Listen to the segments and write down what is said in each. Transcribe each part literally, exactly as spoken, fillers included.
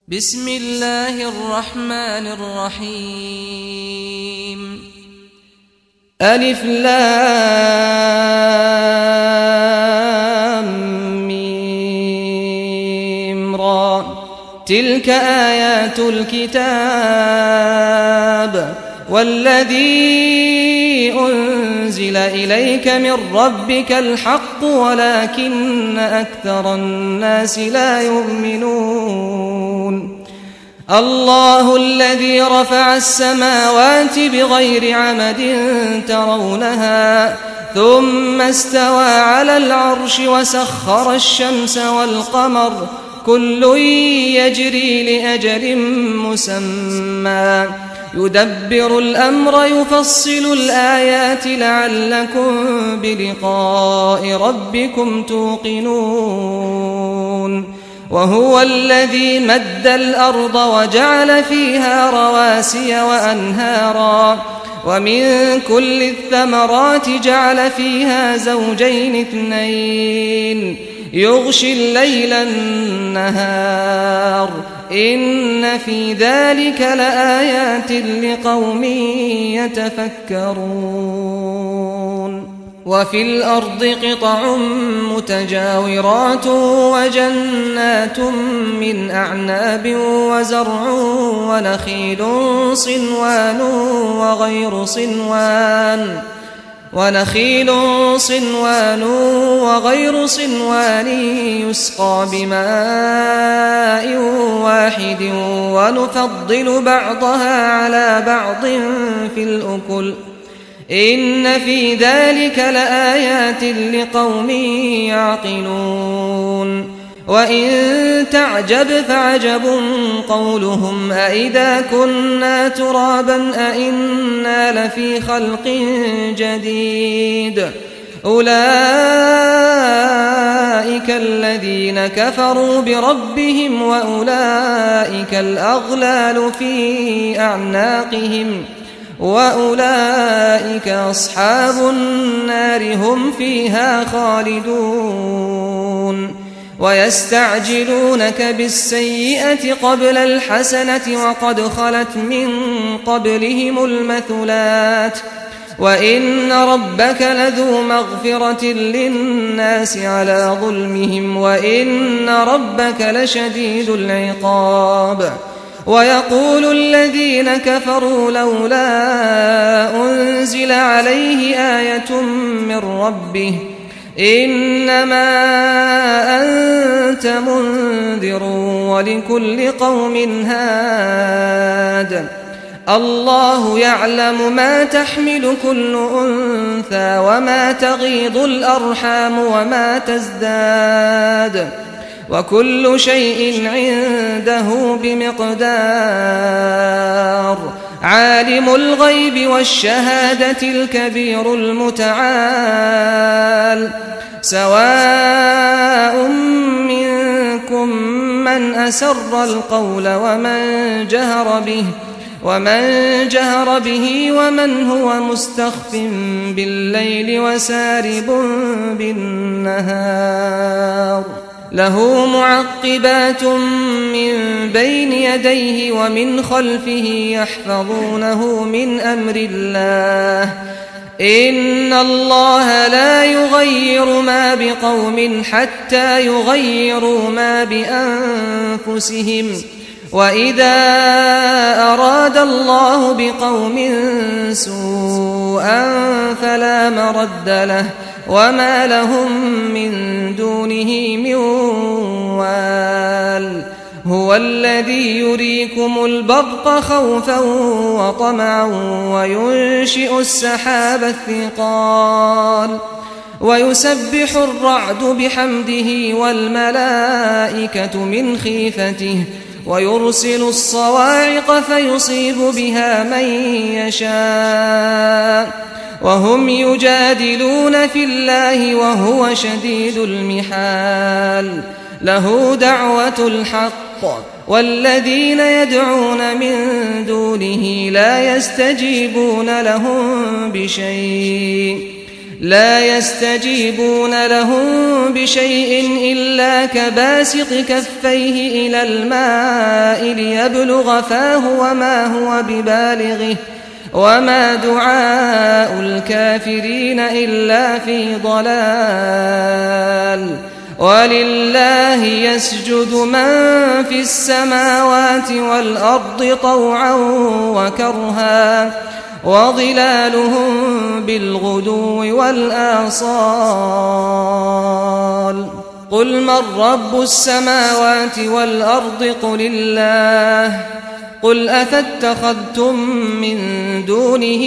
بسم الله الرحمن الرحيم ألف لام ميم را تلك آيات الكتاب والذي أنزل إليك من ربك الحق ولكن أكثر الناس لا يؤمنون الله الذي رفع السماوات بغير عمد ترونها ثم استوى على العرش وسخر الشمس والقمر كل يجري لأجل مسمى يدبر الأمر يفصل الآيات لعلكم بلقاء ربكم توقنون وهو الذي مد الأرض وجعل فيها رواسي وأنهارا ومن كل الثمرات جعل فيها زوجين اثنين يغشي الليل النهار إن في ذلك لآيات لقوم يتفكرون وفي الأرض قطع متجاورات وجنات من أعناب وزرع ونخيل صنوان وغير صنوان ونخيل صنوان وغير صنوان يسقى بماء واحد ونفضل بعضها على بعض في الأكل إن في ذلك لآيات لقوم يعقلون وإن تعجب فعجب قولهم أإذا كنا ترابا أإنا لفي خلق جديد أولئك الذين كفروا بربهم وأولئك الأغلال في أعناقهم وأولئك أصحاب النار هم فيها خالدون ويستعجلونك بالسيئة قبل الحسنة وقد خلت من قبلهم المثلات وإن ربك لذو مغفرة للناس على ظلمهم وإن ربك لشديد العقاب ويقول الذين كفروا لولا أنزل عليه آية من ربه إنما أنت منذر ولكل قوم هاد الله يعلم ما تحمل كل أنثى وما تغيض الأرحام وما تزداد وكل شيء عنده بمقدار عالم الغيب والشهادة الكبير المتعال سواء منكم من أسر القول ومن جهر به ومن جهر به ومن هو مستخف بالليل وسارب بالنهار له معقبات من بين يديه ومن خلفه يحفظونه من أمر الله إن الله لا يغير ما بقوم حتى يغيروا ما بأنفسهم وإذا أراد الله بقوم سوءا فلا مرد له وما لهم من دونه من وال هو الذي يريكم البرق خوفا وطمعا وينشئ السحاب الثقال ويسبح الرعد بحمده والملائكة من خيفته ويرسل الصواعق فيصيب بها من يشاء وهم يجادلون في الله وهو شديد المحال له دعوة الحق والذين يدعون من دونه لا يستجيبون لهم بشيء لا يستجيبون لهم بشيء إلا كباسط كفيه إلى الماء ليبلغ فاه وما هو ببالغه وما دعاء الكافرين إلا في ضلال ولله يسجد من في السماوات والأرض طوعا وكرها وظلالهم بالغدو والآصال قل من رب السماوات والأرض قل الله قل أفاتخذتم من دونه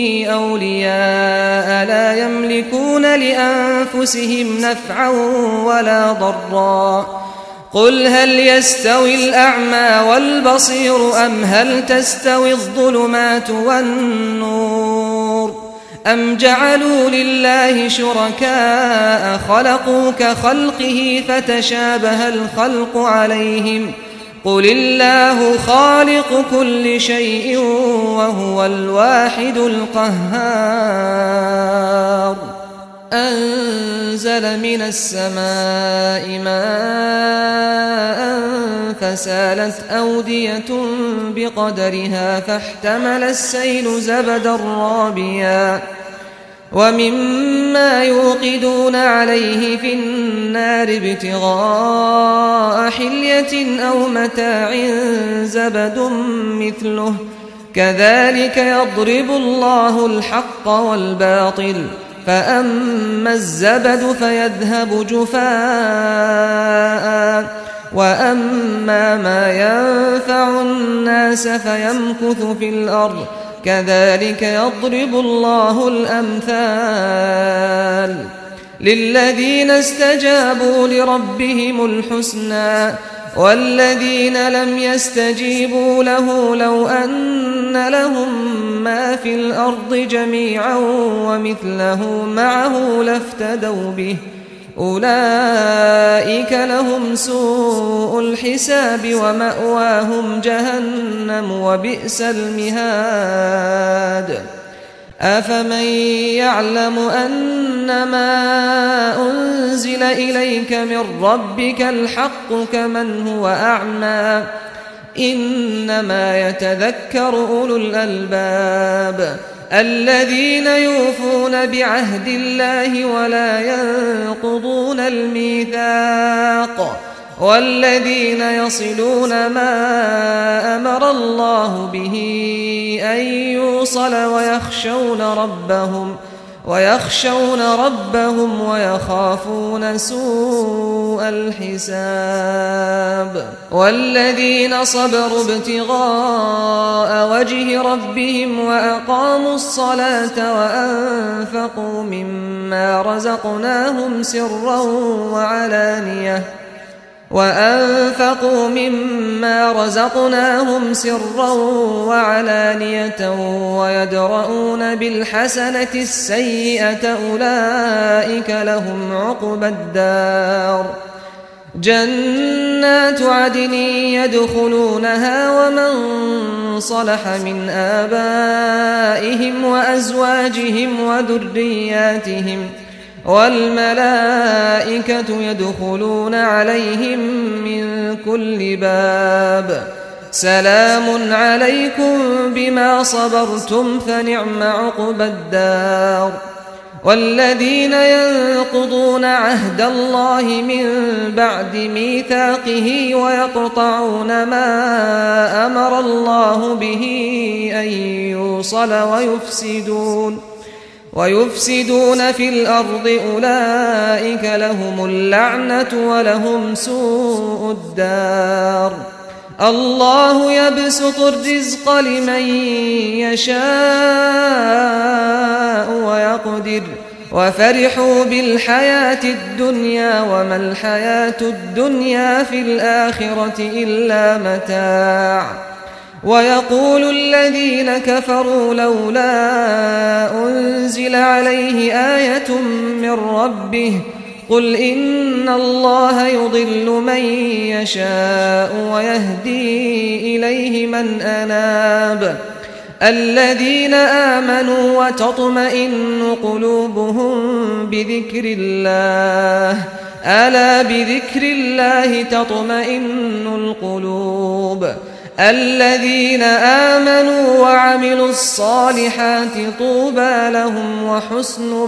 أولياء لا يملكون لأنفسهم نفعا ولا ضرا قل هل يستوي الأعمى والبصير أم هل تستوي الظلمات والنور أم جعلوا لله شركاء خلقوا كخلقه فتشابه الخلق عليهم قل الله خالق كل شيء وهو الواحد القهار أنزل من السماء ماء فسالت أودية بقدرها فاحتمل السيل زبدا رابيا ومما يوقدون عليه في النار ابتغاء حلية أو متاع زبد مثله كذلك يضرب الله الحق والباطل فأما الزبد فيذهب جفاء وأما ما ينفع الناس فيمكث في الأرض كذلك يضرب الله الأمثال للذين استجابوا لربهم الحسنى والذين لم يستجيبوا له لو أن لهم ما في الأرض جميعا ومثله معه لافتدوا به أولئك لهم سوء الحساب ومأواهم جهنم وبئس المهاد أفمن يعلم أنما أنزل إليك من ربك الحق كمن هو أعمى إنما يتذكر أولو الألباب الذين يوفون بعهد الله ولا ينقضون الميثاق والذين يصلون ما أمر الله به أن يوصل ويخشون ربهم ويخشون ربهم ويخافون سوء الحساب والذين صبروا ابتغاء وجه ربهم وأقاموا الصلاة وأنفقوا مما رزقناهم سرا وعلانية وأنفقوا مما رزقناهم سرا وعلانية ويدرؤون بالحسنة السيئة أولئك لهم عقبى الدار جنات عدن يدخلونها ومن صلح من آبائهم وأزواجهم وذرياتهم والملائكة يدخلون عليهم من كل باب سلام عليكم بما صبرتم فنعم عقبى الدار والذين ينقضون عهد الله من بعد ميثاقه ويقطعون ما أمر الله به أن يوصل ويفسدون ويفسدون في الأرض أولئك لهم اللعنة ولهم سوء الدار الله يبسط الرزق لمن يشاء ويقدر وفرحوا بالحياة الدنيا وما الحياة الدنيا في الآخرة إلا متاع ويقول الذين كفروا لولا أنزل عليه آية من ربه قل إن الله يضل من يشاء ويهدي إليه من أناب الذين آمنوا وتطمئن قلوبهم بذكر الله ألا بذكر الله تطمئن القلوب الذين آمنوا وعملوا الصالحات طوبى لهم وحسن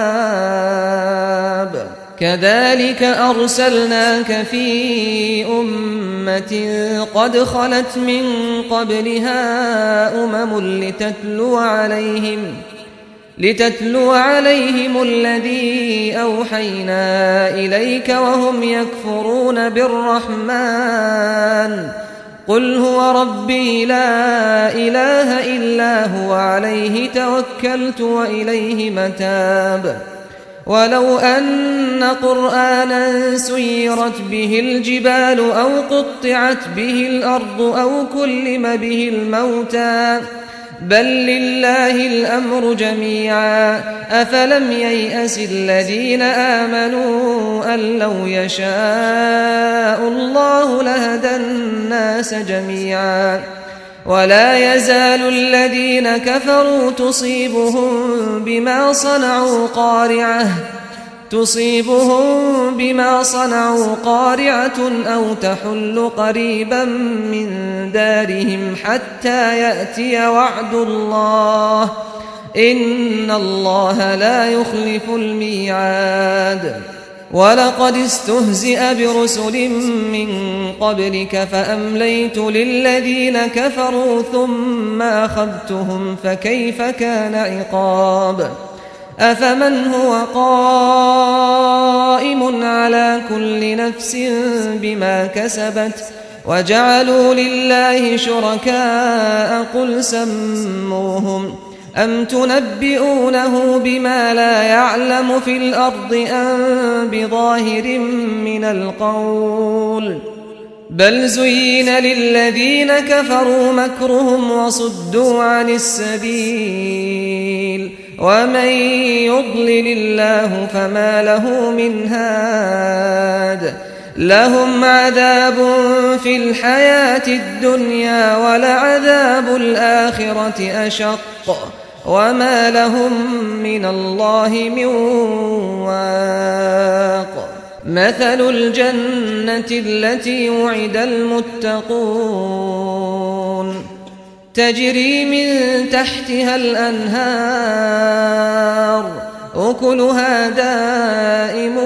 مآب كذلك أرسلناك في أمة قد خلت من قبلها أمم لتتلو عليهم لتتلو عليهم الذي أوحينا إليك وهم يكفرون بالرحمن قل هو ربي لا إله إلا هو عليه توكلت وإليه متاب ولو أن قرآنا سيرت به الجبال أو قطعت به الأرض أو كلم به الموتى بل لله الأمر جميعا أفلم ييأس الذين آمنوا أن لو يشاء الله لهدى الناس جميعا ولا يزال الذين كفروا تصيبهم بما صنعوا قارعة تصيبهم بما صنعوا قارعة أو تحل قريبا من دارهم حتى يأتي وعد الله إن الله لا يخلف الميعاد ولقد استهزئ برسل من قبلك فأمليت للذين كفروا ثم أخذتهم فكيف كان عقاب أفمن هو قائم على كل نفس بما كسبت وجعلوا لله شركاء قل سموهم أم تنبئونه بما لا يعلم في الأرض أم بظاهر من القول بل زين للذين كفروا مكرهم وصدوا عن السبيل ومن يضلل الله فما له من هاد لهم عذاب في الحياة الدنيا ولعذاب الآخرة أشق وما لهم من الله من واق مثل الجنة التي وعد المتقون تجري من تحتها الأنهار أكلها دائم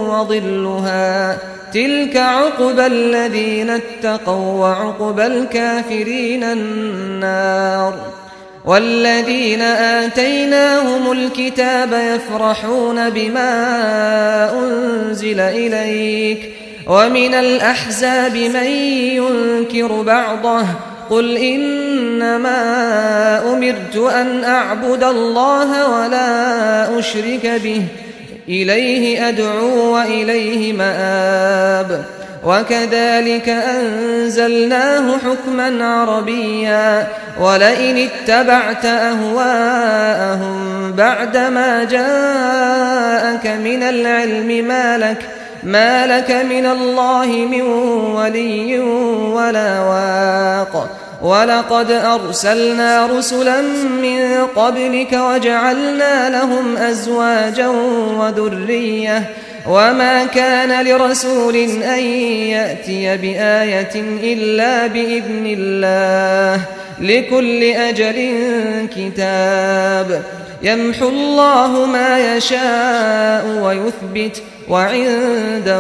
وظلها تلك عقبى الذين اتقوا وعقبى الكافرين النار والذين آتيناهم الكتاب يفرحون بما أنزل إليك ومن الأحزاب من ينكر بعضه قل إنما أمرت أن أعبد الله ولا أشرك به إليه أدعو وإليه مآب وكذلك أنزلناه حكما عربيا ولئن اتبعت أهواءهم بعدما جاءك من العلم ما لك ما لك من الله من ولي ولا واق ولقد أرسلنا رسلا من قبلك وجعلنا لهم أزواجا وذرية وما كان لرسول أن يأتي بآية إلا بإذن الله لكل أجل كتاب يمحو الله ما يشاء ويثبت وعنده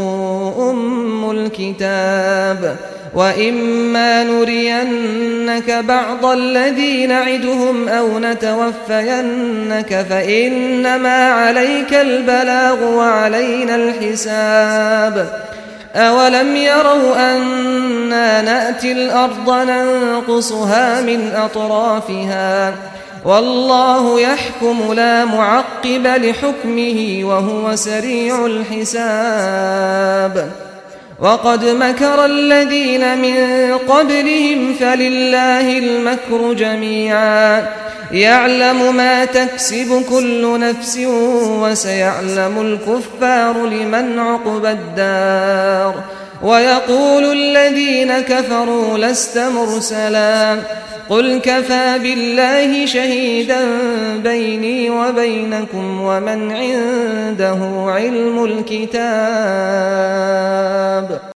أم الكتاب وإما نرينك بعض الذي نعدهم أو نتوفينك فإنما عليك البلاغ وعلينا الحساب أولم يروا أنا نأتي الأرض ننقصها من أطرافها والله يحكم لا معقب لحكمه وهو سريع الحساب وقد مكر الذين من قبلهم فلله المكر جميعا يعلم ما تكسب كل نفس وسيعلم الكفار لمن عقبى الدار ويقول الذين كفروا لست مرسلا قل كفى بالله شهيدا بيني وبينكم ومن عنده علم الكتاب